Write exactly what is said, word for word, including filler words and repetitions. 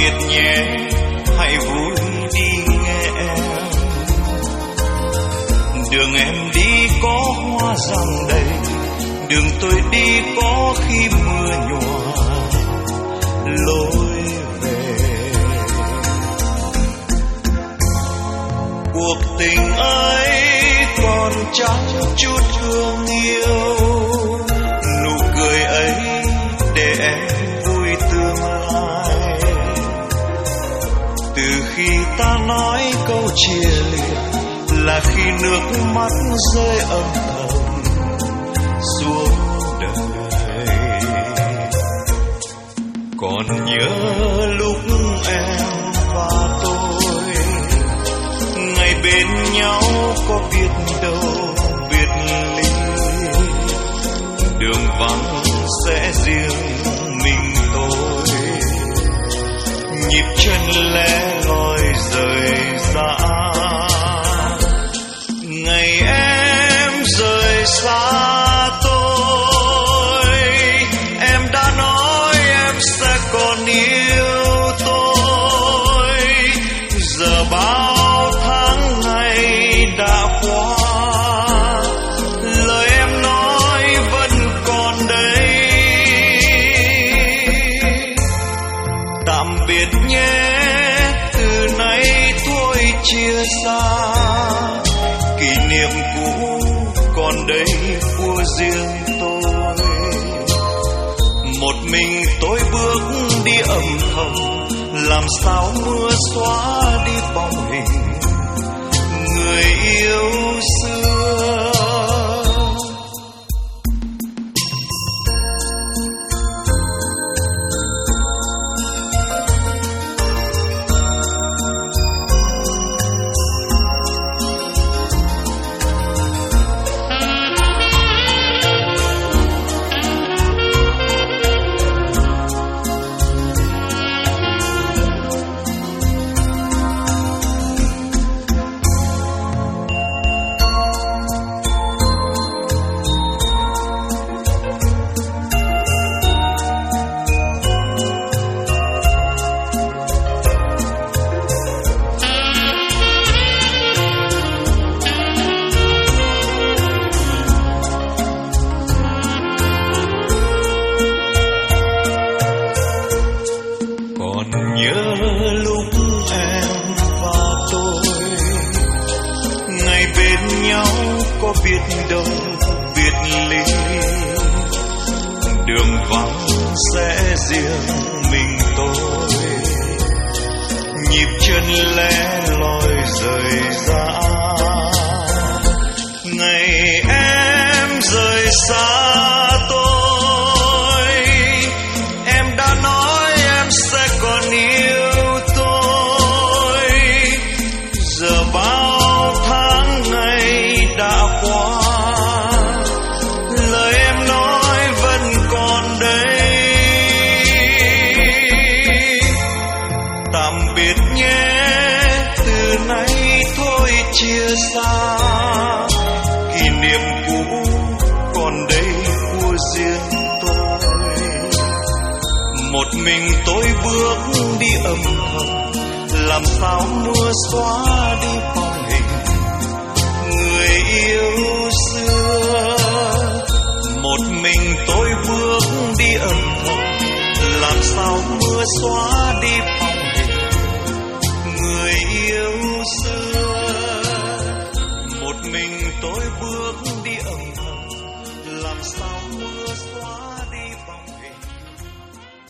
biệt nhé, hãy vui đi nghe em. Đường em đi có hoa răng đầy, đường tôi đi có khi mưa nhòa lối về. Cuộc tình ấy còn chẳng chút thương yêu, nụ cười ấy để em vui tương lai. Từ khi ta nói câu chia lìa là khi nước mắt rơi âm thầm xuống đời. Còn nhớ lúc em và tôi ngày bên nhau có biết đâu biệt ly. Đường vắng sẽ riêng mình tôi, nhịp chân lẻ loi rời xa. Ngày em rời xa tôi, em đã nói em sẽ còn yêu tôi. Giờ bao tháng ngày đã qua, lời em nói vẫn còn đây. Tạm biệt nhé, từ nay thôi chia xa. Kỷ niệm cũ còn đây của riêng tôi. Một mình tôi bước đi âm thầm, làm sao mưa xóa đi bóng hình người yêu xưa. Biết đâu biệt ly, đường vắng sẽ riêng mình tôi, nhịp chân lẻ loi rời ra. Ngày em rời xa tôi, em đã nói em sẽ còn yêu tôi. Giờ bao tháng ngày đã qua, lời em nói vẫn còn đây. Tạm biệt nhé, từ nay thôi chia xa. Kỷ niệm cũ còn đây của riêng tôi. Một mình tôi bước đi âm thầm, làm sao mưa xóa đi bóng hình người yêu xưa. Một mình tôi bước đi âm thầm, làm sao mưa xóa đi